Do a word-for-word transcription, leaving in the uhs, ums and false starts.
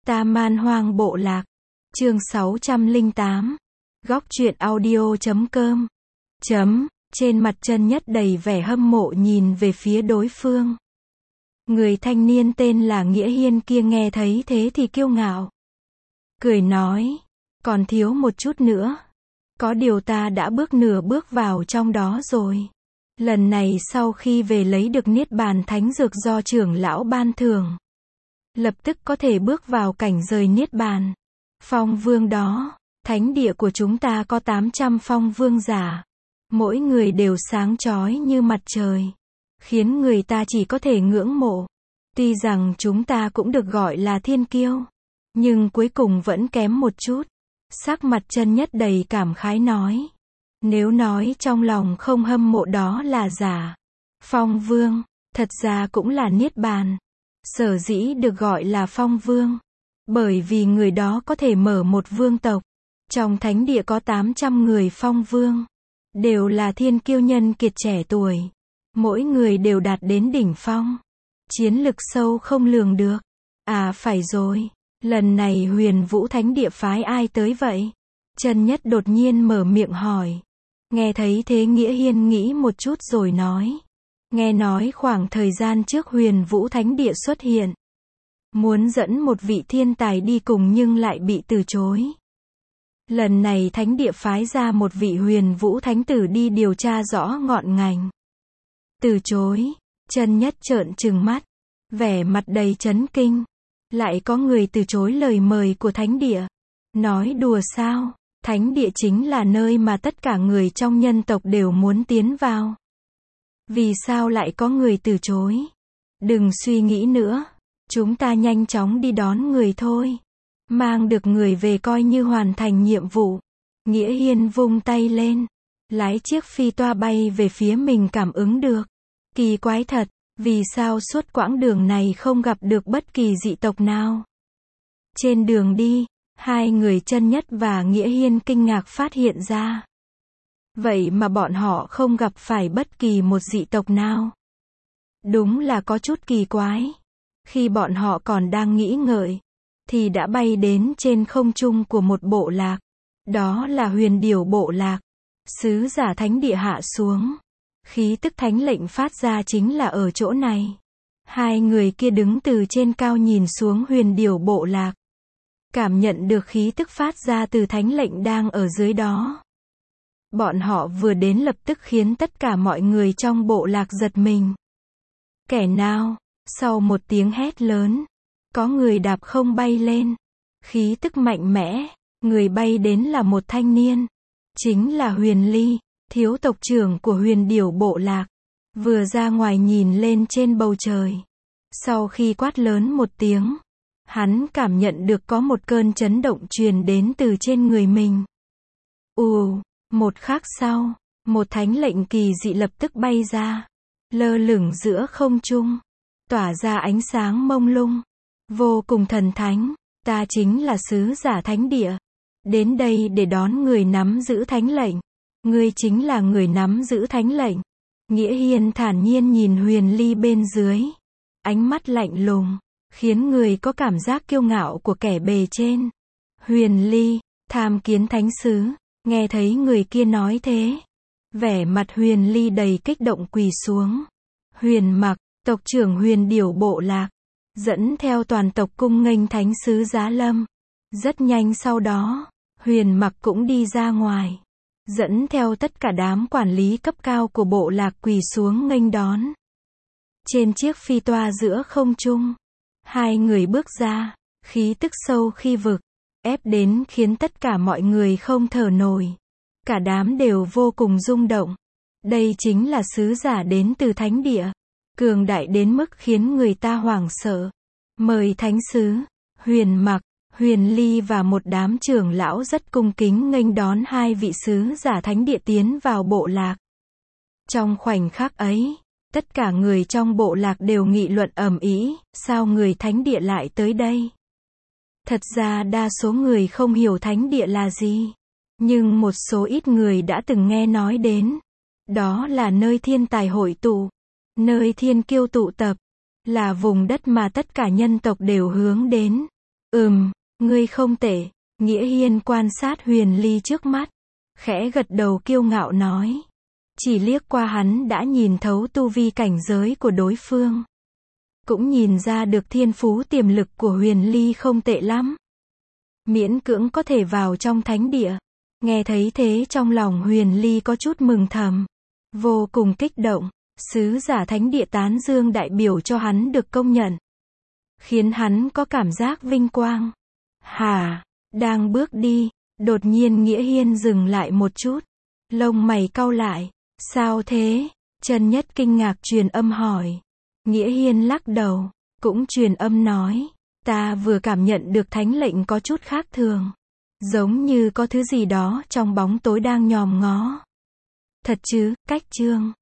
Ta Man Hoang Bộ Lạc. Chương sáu trăm lẻ tám. Góc truyện audio chấm com. Chấm. Trên mặt Chân Nhất đầy vẻ hâm mộ nhìn về phía đối phương. Người thanh niên tên là Nghĩa Hiên kia nghe thấy thế thì kiêu ngạo. Cười nói, còn thiếu một chút nữa. Có điều ta đã bước nửa bước vào trong đó rồi. Lần này sau khi về lấy được Niết Bàn Thánh Dược do trưởng lão ban thưởng, lập tức có thể bước vào cảnh giới Niết Bàn. Phong vương đó, thánh địa của chúng ta có tám trăm phong vương giả. Mỗi người đều sáng chói như mặt trời, khiến người ta chỉ có thể ngưỡng mộ. Tuy rằng chúng ta cũng được gọi là thiên kiêu, nhưng cuối cùng vẫn kém một chút. Sắc mặt Chân Nhất đầy cảm khái nói. Nếu nói trong lòng không hâm mộ đó là giả. Phong vương, thật ra cũng là Niết Bàn. Sở dĩ được gọi là phong vương, bởi vì người đó có thể mở một vương tộc. Trong thánh địa có tám trăm người phong vương, đều là thiên kiêu nhân kiệt trẻ tuổi. Mỗi người đều đạt đến đỉnh phong. Chiến lực sâu không lường được. À phải rồi, lần này Huyền Vũ Thánh Địa phái ai tới vậy? Chân Nhất đột nhiên mở miệng hỏi. Nghe thấy thế Nghĩa Hiên nghĩ một chút rồi nói. Nghe nói khoảng thời gian trước Huyền Vũ Thánh Địa xuất hiện, muốn dẫn một vị thiên tài đi cùng nhưng lại bị từ chối. Lần này Thánh Địa phái ra một vị Huyền Vũ Thánh Tử đi điều tra rõ ngọn ngành. Từ chối? Chân Nhất trợn trừng mắt, vẻ mặt đầy chấn kinh. Lại có người từ chối lời mời của Thánh Địa? Nói đùa sao? Thánh Địa chính là nơi mà tất cả người trong nhân tộc đều muốn tiến vào. Vì sao lại có người từ chối? Đừng suy nghĩ nữa, chúng ta nhanh chóng đi đón người thôi. Mang được người về coi như hoàn thành nhiệm vụ. Nghĩa Hiên vung tay lên, lái chiếc phi toa bay về phía mình cảm ứng được. Kỳ quái thật, vì sao suốt quãng đường này không gặp được bất kỳ dị tộc nào? Trên đường đi, hai người Chân Nhất và Nghĩa Hiên kinh ngạc phát hiện ra. Vậy mà bọn họ không gặp phải bất kỳ một dị tộc nào. Đúng là có chút kỳ quái. Khi bọn họ còn đang nghĩ ngợi, thì đã bay đến trên không trung của một bộ lạc. Đó là Huyền Điểu Bộ Lạc. Sứ giả thánh địa hạ xuống. Khí tức thánh lệnh phát ra chính là ở chỗ này. Hai người kia đứng từ trên cao nhìn xuống Huyền Điểu Bộ Lạc. Cảm nhận được khí tức phát ra từ thánh lệnh đang ở dưới đó. Bọn họ vừa đến lập tức khiến tất cả mọi người trong bộ lạc giật mình. Kẻ nào? Sau một tiếng hét lớn, có người đạp không bay lên. Khí tức mạnh mẽ, người bay đến là một thanh niên. Chính là Huyền Ly, thiếu tộc trưởng của Huyền Điểu Bộ Lạc. Vừa ra ngoài nhìn lên trên bầu trời. Sau khi quát lớn một tiếng, hắn cảm nhận được có một cơn chấn động truyền đến từ trên người mình. Ù, một khắc sau, một thánh lệnh kỳ dị lập tức bay ra, lơ lửng giữa không trung, tỏa ra ánh sáng mông lung, vô cùng thần thánh. Ta chính là sứ giả thánh địa, đến đây để đón người nắm giữ thánh lệnh. Ngươi chính là người nắm giữ thánh lệnh. Nghĩa Hiên thản nhiên nhìn Huyền Ly bên dưới, ánh mắt lạnh lùng, khiến người có cảm giác kiêu ngạo của kẻ bề trên. Huyền Ly, tham kiến thánh sứ. Nghe thấy người kia nói thế, vẻ mặt Huyền Ly đầy kích động quỳ xuống. Huyền Mặc, tộc trưởng Huyền Điểu Bộ Lạc, dẫn theo toàn tộc cung nghênh thánh sứ Giá Lâm. Rất nhanh sau đó, Huyền Mặc cũng đi ra ngoài, dẫn theo tất cả đám quản lý cấp cao của bộ lạc quỳ xuống nghênh đón. Trên chiếc phi toa giữa không trung, hai người bước ra, khí tức sâu khi vực, ép đến khiến tất cả mọi người không thở nổi. Cả đám đều vô cùng rung động. Đây chính là sứ giả đến từ thánh địa, cường đại đến mức khiến người ta hoảng sợ. Mời thánh sứ. Huyền Mặc, Huyền Ly và một đám trưởng lão rất cung kính nghênh đón hai vị sứ giả thánh địa tiến vào bộ lạc. Trong khoảnh khắc ấy, tất cả người trong bộ lạc đều nghị luận ầm ĩ, sao người thánh địa lại tới đây? Thật ra đa số người không hiểu thánh địa là gì, nhưng một số ít người đã từng nghe nói đến. Đó là nơi thiên tài hội tụ, nơi thiên kiêu tụ tập, là vùng đất mà tất cả nhân tộc đều hướng đến. Ừm, ngươi không tệ. Nghĩa Hiên quan sát Huyền Ly trước mắt, khẽ gật đầu kiêu ngạo nói. Chỉ liếc qua hắn đã nhìn thấu tu vi cảnh giới của đối phương. Cũng nhìn ra được thiên phú tiềm lực của Huyền Ly không tệ lắm. Miễn cưỡng có thể vào trong thánh địa. Nghe thấy thế trong lòng Huyền Ly có chút mừng thầm. Vô cùng kích động. Sứ giả thánh địa tán dương đại biểu cho hắn được công nhận. Khiến hắn có cảm giác vinh quang. Hả? Đang bước đi. Đột nhiên Nghĩa Hiên dừng lại một chút. Lông mày cau lại. Sao thế? Trần Nhất kinh ngạc truyền âm hỏi. Nghĩa Hiên lắc đầu. Cũng truyền âm nói. Ta vừa cảm nhận được thánh lệnh có chút khác thường. Giống như có thứ gì đó trong bóng tối đang nhòm ngó. Thật chứ, cách chương.